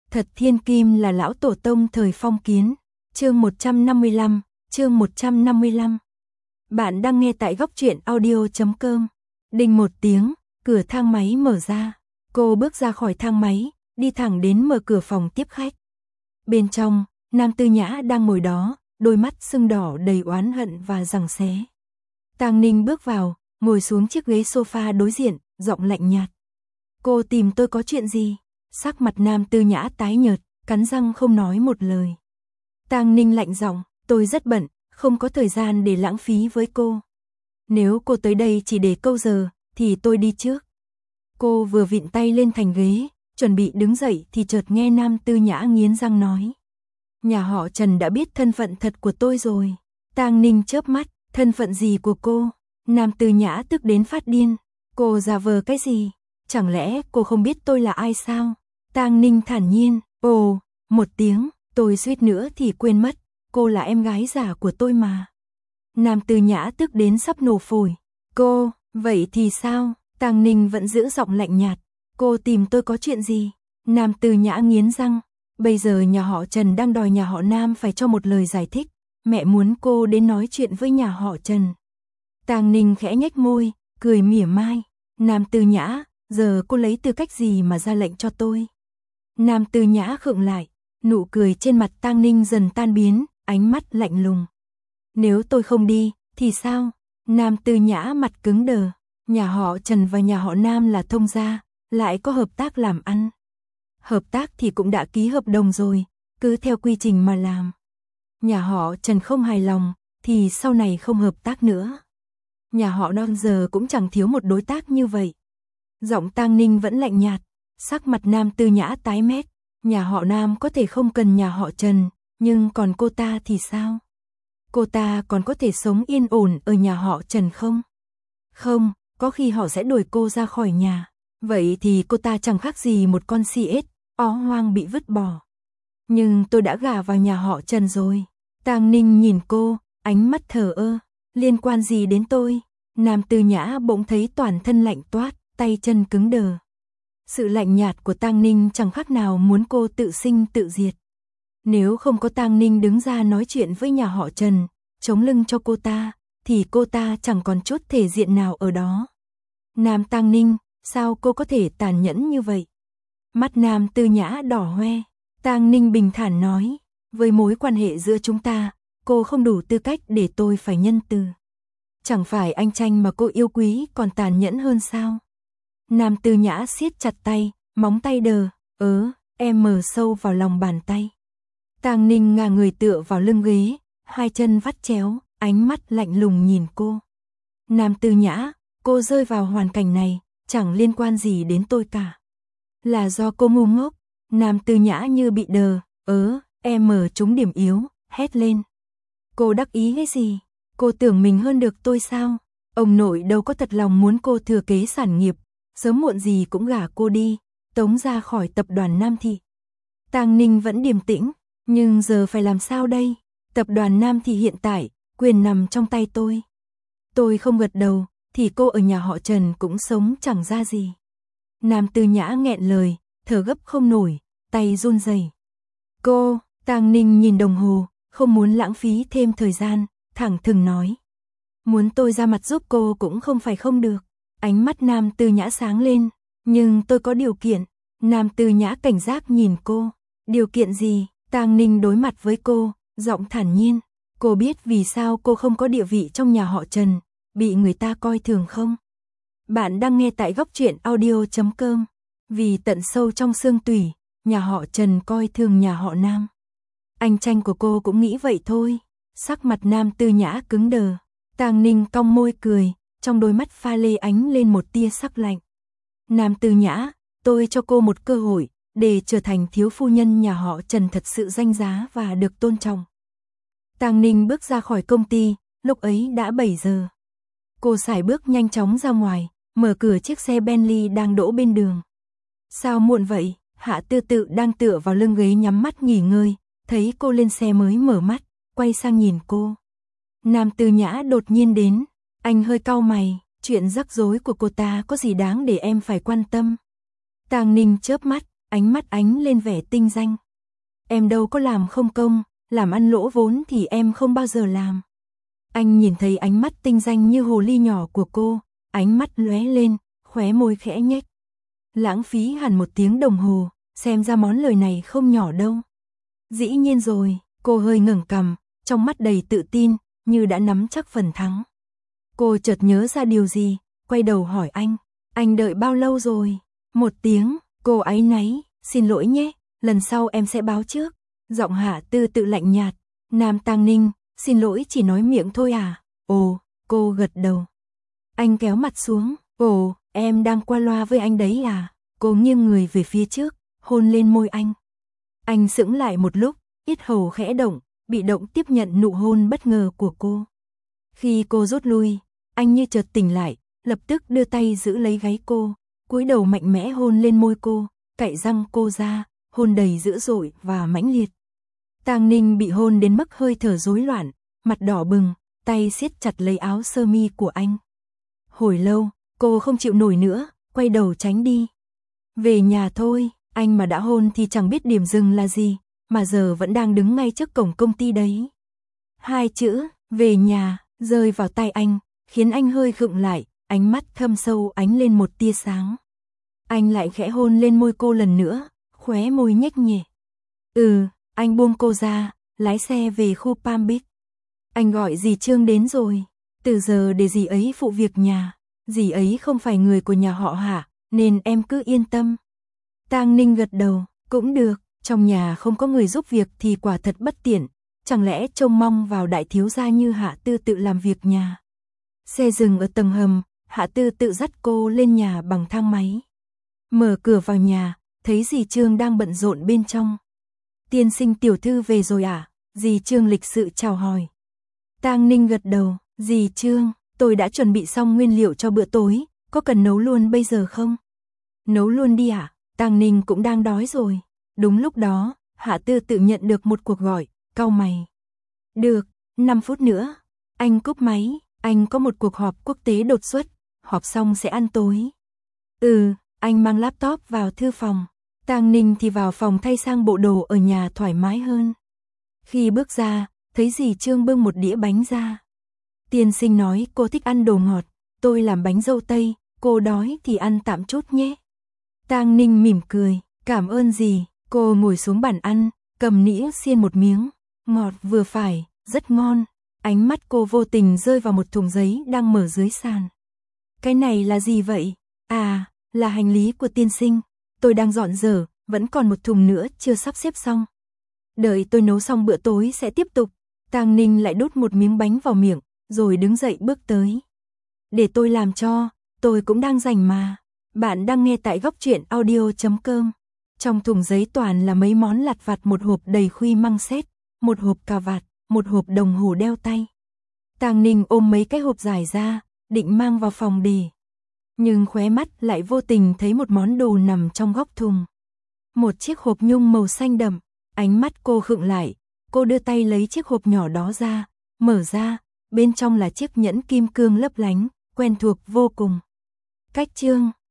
Thật thiên kim là lão tổ tông thời phong kiến. Chương 155, chương 155. Bạn đang nghe tại góc truyện audio.com. Đinh một tiếng, cửa thang máy mở ra. Cô bước ra khỏi thang máy, đi thẳng đến mở cửa phòng tiếp khách. Bên trong, Nam Tư Nhã đang ngồi đó, đôi mắt sưng đỏ đầy oán hận và giằng xé. Tang Ninh bước vào, ngồi xuống chiếc ghế sofa đối diện, giọng lạnh nhạt. Cô tìm tôi có chuyện gì? Sắc mặt Nam Tư Nhã tái nhợt, cắn răng không nói một lời. Tang Ninh lạnh giọng, tôi rất bận, không có thời gian để lãng phí với cô. Nếu cô tới đây chỉ để câu giờ, thì tôi đi trước. Cô vừa vịn tay lên thành ghế, chuẩn bị đứng dậy thì chợt nghe Nam Tư Nhã nghiến răng nói. Nhà họ Trần đã biết thân phận thật của tôi rồi. Tang Ninh chớp mắt, thân phận gì của cô? Nam Tư Nhã tức đến phát điên. Cô giả vờ cái gì? Chẳng lẽ cô không biết tôi là ai sao? Tang Ninh thản nhiên, ồ, một tiếng, tôi suýt nữa thì quên mất, cô là em gái giả của tôi mà. Nam Tư Nhã tức đến sắp nổ phổi. Cô, vậy thì sao? Tang Ninh vẫn giữ giọng lạnh nhạt. Cô tìm tôi có chuyện gì? Nam Tư Nhã nghiến răng. Bây giờ nhà họ Trần đang đòi nhà họ Nam phải cho một lời giải thích. Mẹ muốn cô đến nói chuyện với nhà họ Trần. Tang Ninh khẽ nhếch môi, cười mỉa mai. Nam Tư Nhã, giờ cô lấy tư cách gì mà ra lệnh cho tôi? Nam Tư Nhã khựng lại, nụ cười trên mặt Tang Ninh dần tan biến, ánh mắt lạnh lùng. Nếu tôi không đi, thì sao? Nam Tư Nhã mặt cứng đờ. Nhà họ Trần và nhà họ Nam là thông gia, lại có hợp tác làm ăn. Hợp tác thì cũng đã ký hợp đồng rồi, cứ theo quy trình mà làm. Nhà họ Trần không hài lòng, thì sau này không hợp tác nữa. Nhà họ Nam giờ cũng chẳng thiếu một đối tác như vậy. Giọng Tang Ninh vẫn lạnh nhạt, sắc mặt Nam Tư Nhã tái mét. Nhà họ Nam có thể không cần nhà họ Trần, nhưng còn cô ta thì sao? Cô ta còn có thể sống yên ổn ở nhà họ Trần không? Không, có khi họ sẽ đuổi cô ra khỏi nhà. Vậy thì cô ta chẳng khác gì một con si ếch, ó hoang bị vứt bỏ. Nhưng tôi đã gả vào nhà họ Trần rồi. Tang Ninh nhìn cô, ánh mắt thờ ơ. Liên quan gì đến tôi? Nam Tư Nhã bỗng thấy toàn thân lạnh toát, tay chân cứng đờ. Sự lạnh nhạt của Tang Ninh chẳng khác nào muốn cô tự sinh tự diệt. Nếu không có Tang Ninh đứng ra nói chuyện với nhà họ Trần, chống lưng cho cô ta, thì cô ta chẳng còn chút thể diện nào ở đó. Nam Tang Ninh, sao cô có thể tàn nhẫn như vậy? Mắt Nam Tư Nhã đỏ hoe. Tang Ninh bình thản nói, với mối quan hệ giữa chúng ta, cô không đủ tư cách để tôi phải nhân từ. Chẳng phải anh Tranh mà cô yêu quý còn tàn nhẫn hơn sao? Nam Tư Nhã siết chặt tay, móng tay đờ, em mở sâu vào lòng bàn tay. Tang Ninh ngả người tựa vào lưng ghế, hai chân vắt chéo, ánh mắt lạnh lùng nhìn cô. Nam Tư Nhã, cô rơi vào hoàn cảnh này, chẳng liên quan gì đến tôi cả. Là do cô ngu ngốc. Nam Tư Nhã như bị đờ, em mở trúng điểm yếu, hét lên. Cô đắc ý cái gì? Cô tưởng mình hơn được tôi sao? Ông nội đâu có thật lòng muốn cô thừa kế sản nghiệp, sớm muộn gì cũng gả cô đi, tống ra khỏi tập đoàn Nam Thị. Tang Ninh vẫn điềm tĩnh, nhưng giờ phải làm sao đây? Tập đoàn Nam Thị hiện tại, quyền nằm trong tay tôi. Tôi không gật đầu, thì cô ở nhà họ Trần cũng sống chẳng ra gì. Nam Tư Nhã nghẹn lời, thở gấp không nổi, tay run rẩy. Cô, Tang Ninh nhìn đồng hồ, không muốn lãng phí thêm thời gian, thẳng thừng nói. Muốn tôi ra mặt giúp cô cũng không phải không được. Ánh mắt Nam Tư Nhã sáng lên, nhưng tôi có điều kiện. Nam Tư Nhã cảnh giác nhìn cô. Điều kiện gì? Tang Ninh đối mặt với cô, giọng thản nhiên. Cô biết vì sao cô không có địa vị trong nhà họ Trần, bị người ta coi thường không? Bạn đang nghe tại góc truyện audio.com. Vì tận sâu trong xương tủy, nhà họ Trần coi thường nhà họ Nam. Anh Tranh của cô cũng nghĩ vậy thôi. Sắc mặt Nam Tư Nhã cứng đờ. Tang Ninh cong môi cười, trong đôi mắt pha lê ánh lên một tia sắc lạnh. Nam Tư Nhã, tôi cho cô một cơ hội, để trở thành thiếu phu nhân nhà họ Trần thật sự danh giá và được tôn trọng. Tang Ninh bước ra khỏi công ty, lúc ấy đã 7 giờ. Cô sải bước nhanh chóng ra ngoài, mở cửa chiếc xe Bentley đang đỗ bên đường. Sao muộn vậy? Hạ Tư Tự đang tựa vào lưng ghế nhắm mắt nghỉ ngơi, thấy cô lên xe mới mở mắt, quay sang nhìn cô. Nam Tư Nhã đột nhiên đến, anh hơi cau mày, chuyện rắc rối của cô ta có gì đáng để em phải quan tâm? Tang Ninh chớp mắt, ánh mắt ánh lên vẻ tinh danh. Em đâu có làm không công, làm ăn lỗ vốn thì em không bao giờ làm. Anh nhìn thấy ánh mắt tinh danh như hồ ly nhỏ của cô, ánh mắt lóe lên, khóe môi khẽ nhếch. Lãng phí hẳn 1 tiếng đồng hồ, xem ra món lời này không nhỏ đâu. Dĩ nhiên rồi, cô hơi ngẩng cằm, trong mắt đầy tự tin, như đã nắm chắc phần thắng. Cô chợt nhớ ra điều gì, quay đầu hỏi anh đợi bao lâu rồi? 1 tiếng, cô áy náy, xin lỗi nhé, lần sau em sẽ báo trước. Giọng Hạ Tư tự lạnh nhạt. Nam Tang Ninh, xin lỗi chỉ nói miệng thôi à? Ồ, cô gật đầu. Anh kéo mặt xuống, ồ, em đang qua loa với anh đấy à? Cô nghiêng người về phía trước, hôn lên môi anh. Anh sững lại một lúc, yết hầu khẽ động, bị động tiếp nhận nụ hôn bất ngờ của cô. Khi cô rút lui, anh như chợt tỉnh lại, lập tức đưa tay giữ lấy gáy cô, cúi đầu mạnh mẽ hôn lên môi cô, cạy răng cô ra, hôn đầy dữ dội và mãnh liệt. Tang Ninh bị hôn đến mức hơi thở rối loạn, mặt đỏ bừng, tay siết chặt lấy áo sơ mi của anh. Hồi lâu, cô không chịu nổi nữa, quay đầu tránh đi. Về nhà thôi, anh mà đã hôn thì chẳng biết điểm dừng là gì, mà giờ vẫn đang đứng ngay trước cổng công ty đấy. 2 chữ, về nhà, rơi vào tai anh, khiến anh hơi khựng lại, ánh mắt thâm sâu ánh lên một tia sáng. Anh lại khẽ hôn lên môi cô lần nữa, khóe môi nhếch nhẹ. Anh buông cô ra, lái xe về khu Palm Beach. Anh gọi dì Trương đến rồi, từ giờ để dì ấy phụ việc nhà, dì ấy không phải người của nhà họ Hạ, nên em cứ yên tâm. Tang Ninh gật đầu, cũng được, trong nhà không có người giúp việc thì quả thật bất tiện, chẳng lẽ trông mong vào đại thiếu gia như Hạ Tư tự làm việc nhà. Xe dừng ở tầng hầm, Hạ Tư tự dắt cô lên nhà bằng thang máy. Mở cửa vào nhà, thấy dì Trương đang bận rộn bên trong. Tiên sinh tiểu thư về rồi à? Dì Trương lịch sự chào hỏi. Tang Ninh gật đầu, dì Trương, tôi đã chuẩn bị xong nguyên liệu cho bữa tối, có cần nấu luôn bây giờ không? Nấu luôn đi ạ, Tang Ninh cũng đang đói rồi. Đúng lúc đó, Hạ Tư tự nhận được một cuộc gọi, cau mày. Được, 5 phút nữa. Anh cúp máy, anh có một cuộc họp quốc tế đột xuất, họp xong sẽ ăn tối. Anh mang laptop vào thư phòng. Tang Ninh thì vào phòng thay sang bộ đồ ở nhà thoải mái hơn. Khi bước ra, thấy dì Trương bưng một đĩa bánh ra. Tiên sinh nói cô thích ăn đồ ngọt, tôi làm bánh dâu tây, cô đói thì ăn tạm chút nhé. Tang Ninh mỉm cười, cảm ơn dì, cô ngồi xuống bàn ăn, cầm nĩa xiên một miếng, ngọt vừa phải, rất ngon. Ánh mắt cô vô tình rơi vào một thùng giấy đang mở dưới sàn. Cái này là gì vậy? À, là hành lý của tiên sinh. Tôi đang dọn dở, vẫn còn một thùng nữa chưa sắp xếp xong. Đợi tôi nấu xong bữa tối sẽ tiếp tục. Tang Ninh lại đút một miếng bánh vào miệng, rồi đứng dậy bước tới. Để tôi làm cho, tôi cũng đang rảnh mà. Bạn đang nghe tại góc truyện audio.com. Trong thùng giấy toàn là mấy món lặt vặt, một hộp đầy khuy măng xét, một hộp cà vạt, một hộp đồng hồ đeo tay. Tang Ninh ôm mấy cái hộp dài ra, định mang vào phòng để. Nhưng khóe mắt lại vô tình thấy một món đồ nằm trong góc thùng. Một chiếc hộp nhung màu xanh đậm, ánh mắt cô khựng lại, cô đưa tay lấy chiếc hộp nhỏ đó ra, mở ra, bên trong là chiếc nhẫn kim cương lấp lánh, quen thuộc vô cùng. Cách chương